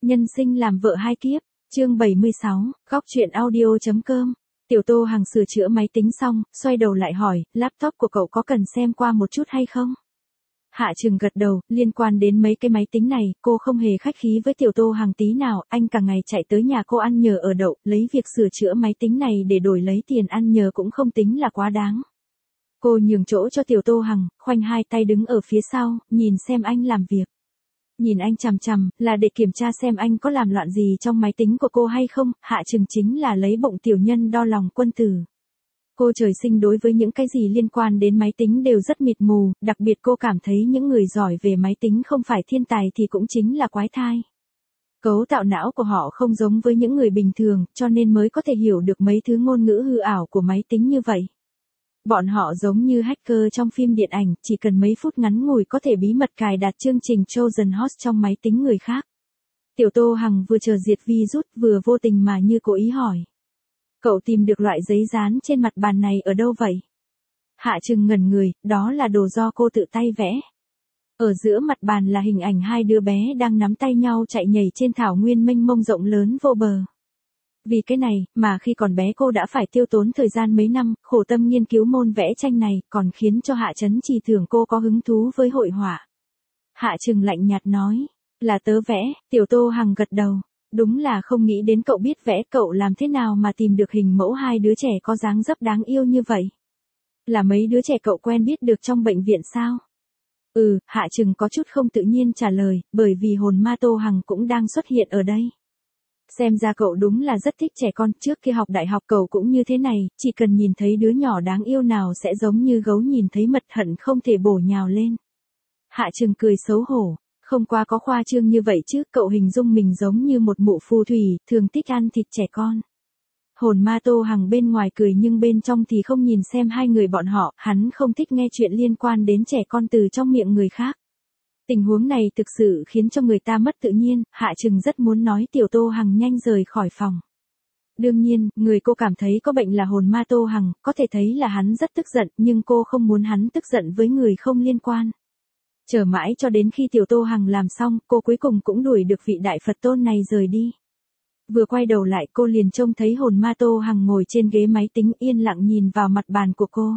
Nhân sinh làm vợ hai kiếp, chương 76, góc truyện audio.com. Tiểu Tô Hằng sửa chữa máy tính xong, xoay đầu lại hỏi, laptop của cậu có cần xem qua một chút hay không? Hạ Trừng gật đầu, liên quan đến mấy cái máy tính này, cô không hề khách khí với Tiểu Tô Hằng tí nào, anh cả ngày chạy tới nhà cô ăn nhờ ở đậu, lấy việc sửa chữa máy tính này để đổi lấy tiền ăn nhờ cũng không tính là quá đáng. Cô nhường chỗ cho Tiểu Tô Hằng, khoanh hai tay đứng ở phía sau, nhìn xem anh làm việc. Nhìn anh chằm chằm, là để kiểm tra xem anh có làm loạn gì trong máy tính của cô hay không, Hạ Trừng chính là lấy bụng tiểu nhân đo lòng quân tử. Cô trời sinh đối với những cái gì liên quan đến máy tính đều rất mịt mù, đặc biệt cô cảm thấy những người giỏi về máy tính không phải thiên tài thì cũng chính là quái thai. Cấu tạo não của họ không giống với những người bình thường, cho nên mới có thể hiểu được mấy thứ ngôn ngữ hư ảo của máy tính như vậy. Bọn họ giống như hacker trong phim điện ảnh, chỉ cần mấy phút ngắn ngủi có thể bí mật cài đặt chương trình Trojan Horse trong máy tính người khác. Tiểu Tô Hằng vừa chờ diệt virus vừa vô tình mà như cố ý hỏi. Cậu tìm được loại giấy dán trên mặt bàn này ở đâu vậy? Hạ Trừng ngẩn người, đó là đồ do cô tự tay vẽ. Ở giữa mặt bàn là hình ảnh hai đứa bé đang nắm tay nhau chạy nhảy trên thảo nguyên mênh mông rộng lớn vô bờ. Vì cái này, mà khi còn bé cô đã phải tiêu tốn thời gian mấy năm, khổ tâm nghiên cứu môn vẽ tranh này, còn khiến cho Hạ Chấn Trì thưởng cô có hứng thú với hội họa. Hạ Trừng lạnh nhạt nói, là tớ vẽ, Tiểu Tô Hằng gật đầu. Đúng là không nghĩ đến cậu biết vẽ, cậu làm thế nào mà tìm được hình mẫu hai đứa trẻ có dáng dấp đáng yêu như vậy? Là mấy đứa trẻ cậu quen biết được trong bệnh viện sao? Hạ Trừng có chút không tự nhiên trả lời, bởi vì hồn ma Tô Hằng cũng đang xuất hiện ở đây. Xem ra cậu đúng là rất thích trẻ con, trước khi học đại học cậu cũng như thế này, chỉ cần nhìn thấy đứa nhỏ đáng yêu nào sẽ giống như gấu nhìn thấy mật hận không thể bổ nhào lên. Hạ Trừng cười xấu hổ, không qua có khoa trương như vậy chứ, cậu hình dung mình giống như một mụ phù thủy, thường thích ăn thịt trẻ con. Hồn ma Tô Hằng bên ngoài cười nhưng bên trong thì không nhìn xem hai người bọn họ, hắn không thích nghe chuyện liên quan đến trẻ con từ trong miệng người khác. Tình huống này thực sự khiến cho người ta mất tự nhiên, Hạ Trừng rất muốn nói Tiểu Tô Hằng nhanh rời khỏi phòng. Đương nhiên, người cô cảm thấy có bệnh là hồn ma Tô Hằng, có thể thấy là hắn rất tức giận, nhưng cô không muốn hắn tức giận với người không liên quan. Chờ mãi cho đến khi Tiểu Tô Hằng làm xong, cô cuối cùng cũng đuổi được vị đại Phật tôn này rời đi. Vừa quay đầu lại cô liền trông thấy hồn ma Tô Hằng ngồi trên ghế máy tính yên lặng nhìn vào mặt bàn của cô.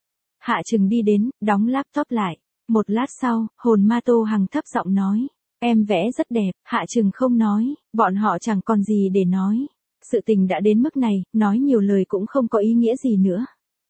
Hạ Trừng đi đến, đóng laptop lại. Một lát sau, hồn ma Tô Hằng thấp giọng nói, em vẽ rất đẹp, Hạ Trừng không nói, bọn họ chẳng còn gì để nói. Sự tình đã đến mức này, nói nhiều lời cũng không có ý nghĩa gì nữa.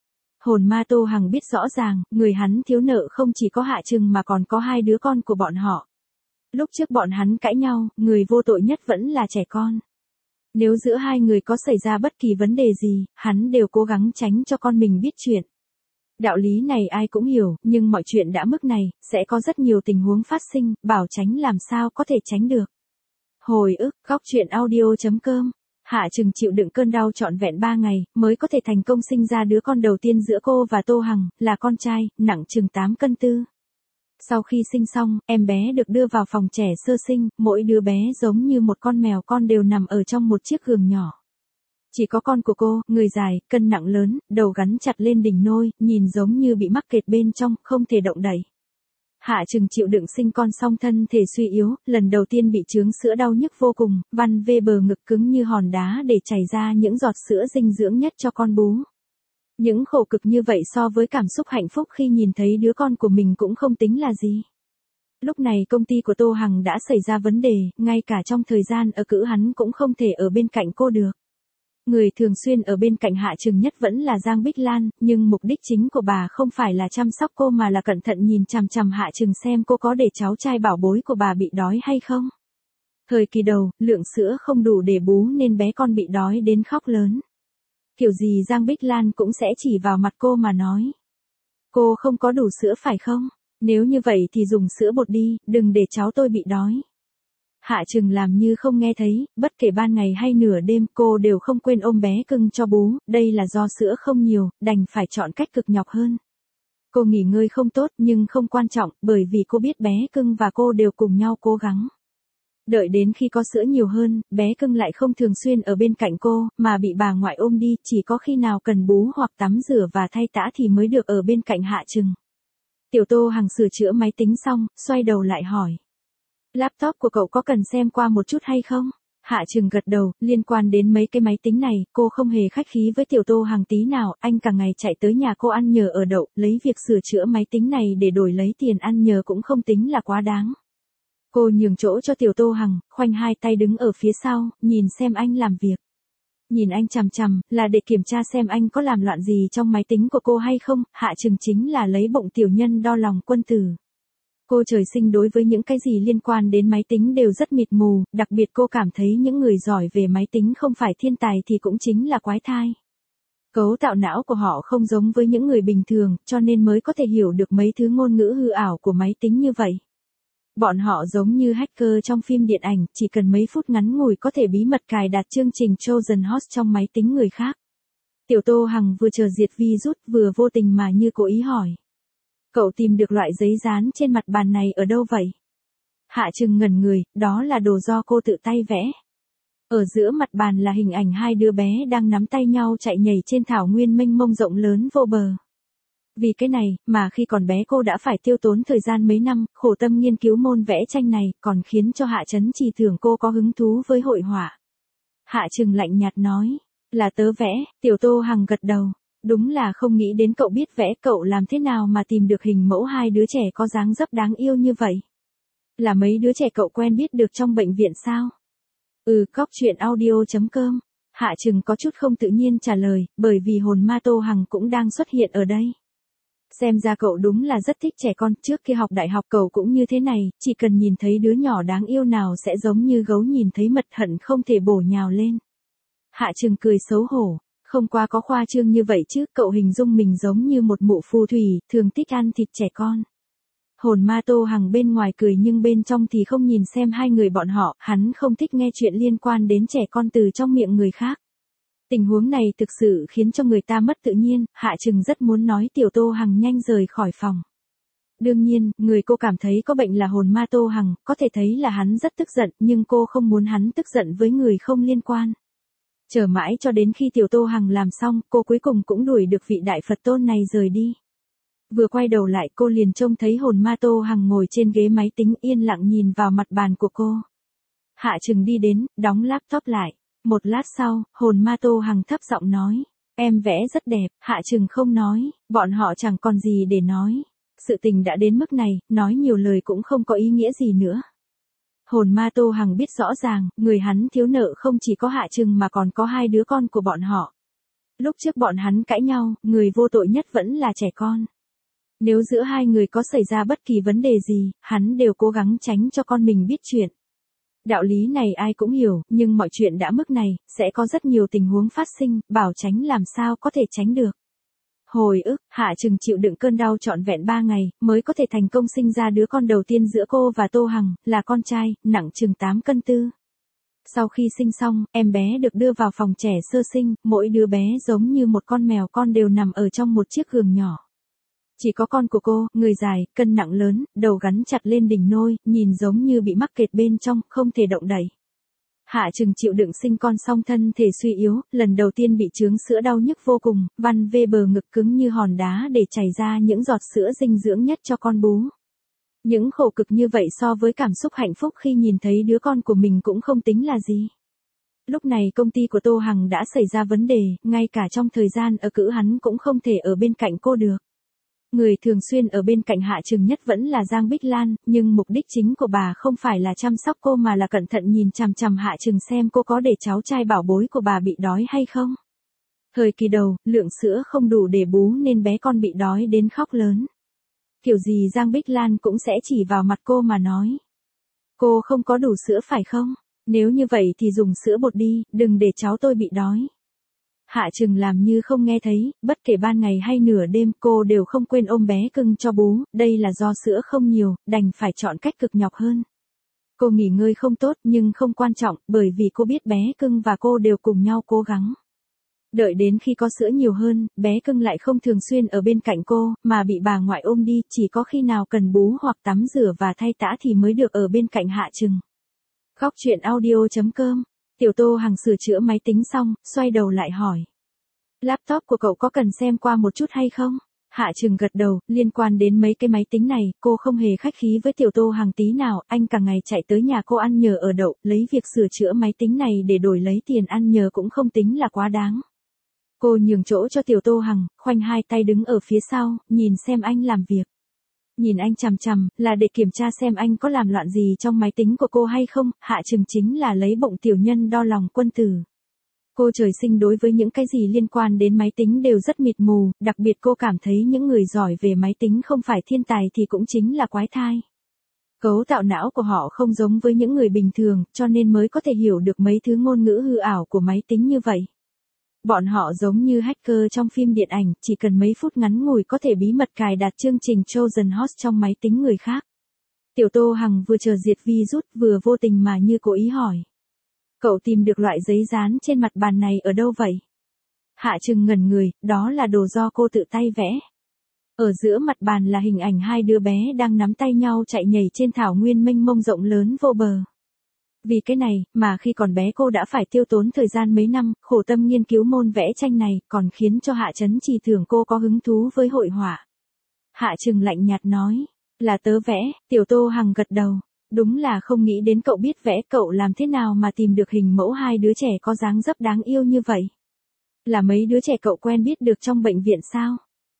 Hồn ma Tô Hằng biết rõ ràng, người hắn thiếu nợ không chỉ có Hạ Trừng mà còn có hai đứa con của bọn họ. Lúc trước bọn hắn cãi nhau, người vô tội nhất vẫn là trẻ con. Nếu giữa hai người có xảy ra bất kỳ vấn đề gì, hắn đều cố gắng tránh cho con mình biết chuyện. Đạo lý này ai cũng hiểu, nhưng mọi chuyện đã mức này, sẽ có rất nhiều tình huống phát sinh, bảo tránh làm sao có thể tránh được. Hồi ức, góc truyện audio.com. Hạ Trừng chịu đựng cơn đau trọn vẹn 3 ngày, mới có thể thành công sinh ra đứa con đầu tiên giữa cô và Tô Hằng, là con trai, nặng chừng 8 cân tư. Sau khi sinh xong, em bé được đưa vào phòng trẻ sơ sinh, mỗi đứa bé giống như một con mèo con đều nằm ở trong một chiếc giường nhỏ. Chỉ có con của cô, người dài, cân nặng lớn, đầu gắn chặt lên đỉnh nôi, nhìn giống như bị mắc kẹt bên trong, không thể động đậy. Hạ Trừng chịu đựng sinh con xong thân thể suy yếu, lần đầu tiên bị chướng sữa đau nhức vô cùng, van vê bờ ngực cứng như hòn đá để chảy ra những giọt sữa dinh dưỡng nhất cho con bú. Những khổ cực như vậy so với cảm xúc hạnh phúc khi nhìn thấy đứa con của mình cũng không tính là gì. Lúc này công ty của Tô Hằng đã xảy ra vấn đề, ngay cả trong thời gian ở cữ hắn cũng không thể ở bên cạnh cô được. Người thường xuyên ở bên cạnh Hạ Trừng nhất vẫn là Giang Bích Lan, nhưng mục đích chính của bà không phải là chăm sóc cô mà là cẩn thận nhìn chằm chằm Hạ Trừng xem cô có để cháu trai bảo bối của bà bị đói hay không. Thời kỳ đầu, lượng sữa không đủ để bú nên bé con bị đói đến khóc lớn. Kiểu gì Giang Bích Lan cũng sẽ chỉ vào mặt cô mà nói. Cô không có đủ sữa phải không? Nếu như vậy thì dùng sữa bột đi, đừng để cháu tôi bị đói. Hạ Trừng làm như không nghe thấy, bất kể ban ngày hay nửa đêm cô đều không quên ôm bé cưng cho bú, đây là do sữa không nhiều, đành phải chọn cách cực nhọc hơn. Cô nghỉ ngơi không tốt nhưng không quan trọng, bởi vì cô biết bé cưng và cô đều cùng nhau cố gắng. Đợi đến khi có sữa nhiều hơn, bé cưng lại không thường xuyên ở bên cạnh cô, mà bị bà ngoại ôm đi, chỉ có khi nào cần bú hoặc tắm rửa và thay tã thì mới được ở bên cạnh Hạ Trừng. Tiểu Tô Hằng sửa chữa máy tính xong, xoay đầu lại hỏi. Laptop của cậu có cần xem qua một chút hay không? Hạ Trừng gật đầu, liên quan đến mấy cái máy tính này, cô không hề khách khí với Tiểu Tô Hằng tí nào, anh cả ngày chạy tới nhà cô ăn nhờ ở đậu, lấy việc sửa chữa máy tính này để đổi lấy tiền ăn nhờ cũng không tính là quá đáng. Cô nhường chỗ cho Tiểu Tô Hằng, khoanh hai tay đứng ở phía sau, nhìn xem anh làm việc. Nhìn anh chằm chằm, là để kiểm tra xem anh có làm loạn gì trong máy tính của cô hay không, Hạ Trừng chính là lấy bụng tiểu nhân đo lòng quân tử. Cô trời sinh đối với những cái gì liên quan đến máy tính đều rất mịt mù, đặc biệt cô cảm thấy những người giỏi về máy tính không phải thiên tài thì cũng chính là quái thai. Cấu tạo não của họ không giống với những người bình thường, cho nên mới có thể hiểu được mấy thứ ngôn ngữ hư ảo của máy tính như vậy. Bọn họ giống như hacker trong phim điện ảnh, chỉ cần mấy phút ngắn ngủi có thể bí mật cài đặt chương trình Trojan Horse trong máy tính người khác. Tiểu Tô Hằng vừa chờ diệt virus vừa vô tình mà như cố ý hỏi. Cậu tìm được loại giấy dán trên mặt bàn này ở đâu vậy? Hạ Trừng ngẩn người, đó là đồ do cô tự tay vẽ. Ở giữa mặt bàn là hình ảnh hai đứa bé đang nắm tay nhau chạy nhảy trên thảo nguyên mênh mông rộng lớn vô bờ. Vì cái này, mà khi còn bé cô đã phải tiêu tốn thời gian mấy năm, khổ tâm nghiên cứu môn vẽ tranh này, còn khiến cho Hạ Chấn Trì tưởng cô có hứng thú với hội họa. Hạ Trừng lạnh nhạt nói, là tớ vẽ, Tiểu Tô Hằng gật đầu. Đúng là không nghĩ đến cậu biết vẽ, cậu làm thế nào mà tìm được hình mẫu hai đứa trẻ có dáng dấp đáng yêu như vậy? Là mấy đứa trẻ cậu quen biết được trong bệnh viện sao? Cóc truyện audio.com. Hạ Trừng có chút không tự nhiên trả lời, bởi vì hồn ma Tô Hằng cũng đang xuất hiện ở đây. Xem ra cậu đúng là rất thích trẻ con, trước khi học đại học cậu cũng như thế này, chỉ cần nhìn thấy đứa nhỏ đáng yêu nào sẽ giống như gấu nhìn thấy mật hận không thể bổ nhào lên. Hạ Trừng cười xấu hổ. Không qua có khoa trương như vậy chứ, cậu hình dung mình giống như một mụ phù thủy, thường thích ăn thịt trẻ con. Hồn ma Tô Hằng bên ngoài cười nhưng bên trong thì không nhìn xem hai người bọn họ, hắn không thích nghe chuyện liên quan đến trẻ con từ trong miệng người khác. Tình huống này thực sự khiến cho người ta mất tự nhiên, Hạ Trừng rất muốn nói Tiểu Tô Hằng nhanh rời khỏi phòng. Đương nhiên, người cô cảm thấy có bệnh là hồn ma Tô Hằng, có thể thấy là hắn rất tức giận, nhưng cô không muốn hắn tức giận với người không liên quan. Chờ mãi cho đến khi Tiểu Tô Hằng làm xong, cô cuối cùng cũng đuổi được vị đại Phật tôn này rời đi. Vừa quay đầu lại cô liền trông thấy hồn ma Tô Hằng ngồi trên ghế máy tính yên lặng nhìn vào mặt bàn của cô. Hạ Trừng đi đến, đóng laptop lại. Một lát sau, hồn ma Tô Hằng thấp giọng nói. Em vẽ rất đẹp, Hạ Trừng không nói, bọn họ chẳng còn gì để nói. Sự tình đã đến mức này, nói nhiều lời cũng không có ý nghĩa gì nữa. Hồn ma Tô Hằng biết rõ ràng, người hắn thiếu nợ không chỉ có Hạ Trừng mà còn có hai đứa con của bọn họ. Lúc trước bọn hắn cãi nhau, người vô tội nhất vẫn là trẻ con. Nếu giữa hai người có xảy ra bất kỳ vấn đề gì, hắn đều cố gắng tránh cho con mình biết chuyện. Đạo lý này ai cũng hiểu, nhưng mọi chuyện đã mức này, sẽ có rất nhiều tình huống phát sinh, bảo tránh làm sao có thể tránh được. Hồi ức, Hạ Trừng chịu đựng cơn đau trọn vẹn 3 ngày, mới có thể thành công sinh ra đứa con đầu tiên giữa cô và Tô Hằng, là con trai, nặng chừng 8 cân tư. Sau khi sinh xong, em bé được đưa vào phòng trẻ sơ sinh, mỗi đứa bé giống như một con mèo con đều nằm ở trong một chiếc giường nhỏ. Chỉ có con của cô, người dài, cân nặng lớn, đầu gắn chặt lên đỉnh nôi, nhìn giống như bị mắc kẹt bên trong, không thể động đậy. Hạ Trừng chịu đựng sinh con xong thân thể suy yếu, lần đầu tiên bị chướng sữa đau nhức vô cùng, văn về bờ ngực cứng như hòn đá để chảy ra những giọt sữa dinh dưỡng nhất cho con bú. Những khổ cực như vậy so với cảm xúc hạnh phúc khi nhìn thấy đứa con của mình cũng không tính là gì. Lúc này công ty của Tô Hằng đã xảy ra vấn đề, ngay cả trong thời gian ở cữ hắn cũng không thể ở bên cạnh cô được. Người thường xuyên ở bên cạnh Hạ Trừng nhất vẫn là Giang Bích Lan, nhưng mục đích chính của bà không phải là chăm sóc cô mà là cẩn thận nhìn chằm chằm Hạ Trừng xem cô có để cháu trai bảo bối của bà bị đói hay không. Thời kỳ đầu, lượng sữa không đủ để bú nên bé con bị đói đến khóc lớn. Kiểu gì Giang Bích Lan cũng sẽ chỉ vào mặt cô mà nói. Cô không có đủ sữa phải không? Nếu như vậy thì dùng sữa bột đi, đừng để cháu tôi bị đói. Hạ Trừng làm như không nghe thấy, bất kể ban ngày hay nửa đêm cô đều không quên ôm bé cưng cho bú, đây là do sữa không nhiều, đành phải chọn cách cực nhọc hơn. Cô nghỉ ngơi không tốt nhưng không quan trọng, bởi vì cô biết bé cưng và cô đều cùng nhau cố gắng. Đợi đến khi có sữa nhiều hơn, bé cưng lại không thường xuyên ở bên cạnh cô, mà bị bà ngoại ôm đi, chỉ có khi nào cần bú hoặc tắm rửa và thay tã thì mới được ở bên cạnh Hạ Trừng. Góc truyện audio.com. Tiểu Tô Hằng sửa chữa máy tính xong, xoay đầu lại hỏi. Laptop của cậu có cần xem qua một chút hay không? Hạ Trừng gật đầu, liên quan đến mấy cái máy tính này, cô không hề khách khí với Tiểu Tô Hằng tí nào, anh cả ngày chạy tới nhà cô ăn nhờ ở đậu, lấy việc sửa chữa máy tính này để đổi lấy tiền ăn nhờ cũng không tính là quá đáng. Cô nhường chỗ cho Tiểu Tô Hằng, khoanh hai tay đứng ở phía sau, nhìn xem anh làm việc. Nhìn anh chằm chằm, là để kiểm tra xem anh có làm loạn gì trong máy tính của cô hay không, Hạ Trừng chính là lấy bụng tiểu nhân đo lòng quân tử. Cô trời sinh đối với những cái gì liên quan đến máy tính đều rất mịt mù, đặc biệt cô cảm thấy những người giỏi về máy tính không phải thiên tài thì cũng chính là quái thai. Cấu tạo não của họ không giống với những người bình thường, cho nên mới có thể hiểu được mấy thứ ngôn ngữ hư ảo của máy tính như vậy. Bọn họ giống như hacker trong phim điện ảnh, chỉ cần mấy phút ngắn ngủi có thể bí mật cài đặt chương trình Trojan Horse trong máy tính người khác. Tiểu Tô Hằng vừa chờ diệt virus vừa vô tình mà như cố ý hỏi. Cậu tìm được loại giấy dán trên mặt bàn này ở đâu vậy? Hạ Trừng ngẩn người, đó là đồ do cô tự tay vẽ. Ở giữa mặt bàn là hình ảnh hai đứa bé đang nắm tay nhau chạy nhảy trên thảo nguyên mênh mông rộng lớn vô bờ. Vì cái này, mà khi còn bé cô đã phải tiêu tốn thời gian mấy năm, khổ tâm nghiên cứu môn vẽ tranh này, còn khiến cho Hạ Chấn Trì tưởng cô có hứng thú với hội họa. Hạ Trừng lạnh nhạt nói, là tớ vẽ, Tiểu Tô Hằng gật đầu. Đúng là không nghĩ đến cậu biết vẽ, cậu làm thế nào mà tìm được hình mẫu hai đứa trẻ có dáng dấp đáng yêu như vậy? Là mấy đứa trẻ cậu quen biết được trong bệnh viện sao?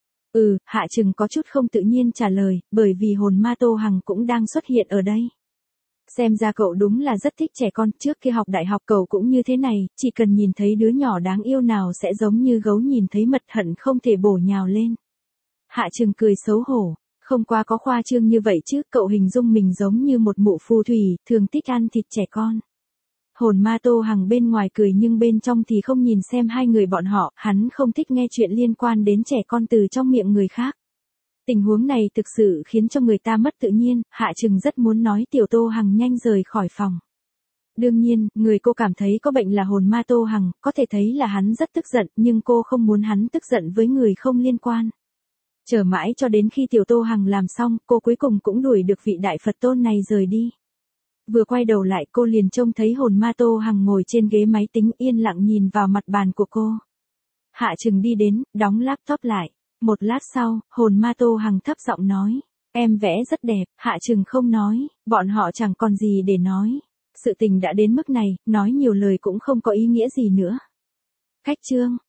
Hạ Trừng có chút không tự nhiên trả lời, bởi vì hồn ma Tô Hằng cũng đang xuất hiện ở đây. Xem ra cậu đúng là rất thích trẻ con, trước khi học đại học cậu cũng như thế này, chỉ cần nhìn thấy đứa nhỏ đáng yêu nào sẽ giống như gấu nhìn thấy mật hận không thể bổ nhào lên. Hạ Trừng cười xấu hổ, không qua có khoa trương như vậy chứ, cậu hình dung mình giống như một mụ phù thủy, thường thích ăn thịt trẻ con. Hồn ma Tô Hằng bên ngoài cười nhưng bên trong thì không nhìn xem hai người bọn họ, hắn không thích nghe chuyện liên quan đến trẻ con từ trong miệng người khác. Tình huống này thực sự khiến cho người ta mất tự nhiên, Hạ Trừng rất muốn nói Tiểu Tô Hằng nhanh rời khỏi phòng. Đương nhiên, người cô cảm thấy có bệnh là hồn ma Tô Hằng, có thể thấy là hắn rất tức giận, nhưng cô không muốn hắn tức giận với người không liên quan. Chờ mãi cho đến khi Tiểu Tô Hằng làm xong, cô cuối cùng cũng đuổi được vị đại Phật tôn này rời đi. Vừa quay đầu lại cô liền trông thấy hồn ma Tô Hằng ngồi trên ghế máy tính yên lặng nhìn vào mặt bàn của cô. Hạ Trừng đi đến, đóng laptop lại. Một lát sau, hồn ma Tô Hằng thấp giọng nói. Em vẽ rất đẹp, Hạ Trừng không nói, bọn họ chẳng còn gì để nói. Sự tình đã đến mức này, nói nhiều lời cũng không có ý nghĩa gì nữa. Cách chương.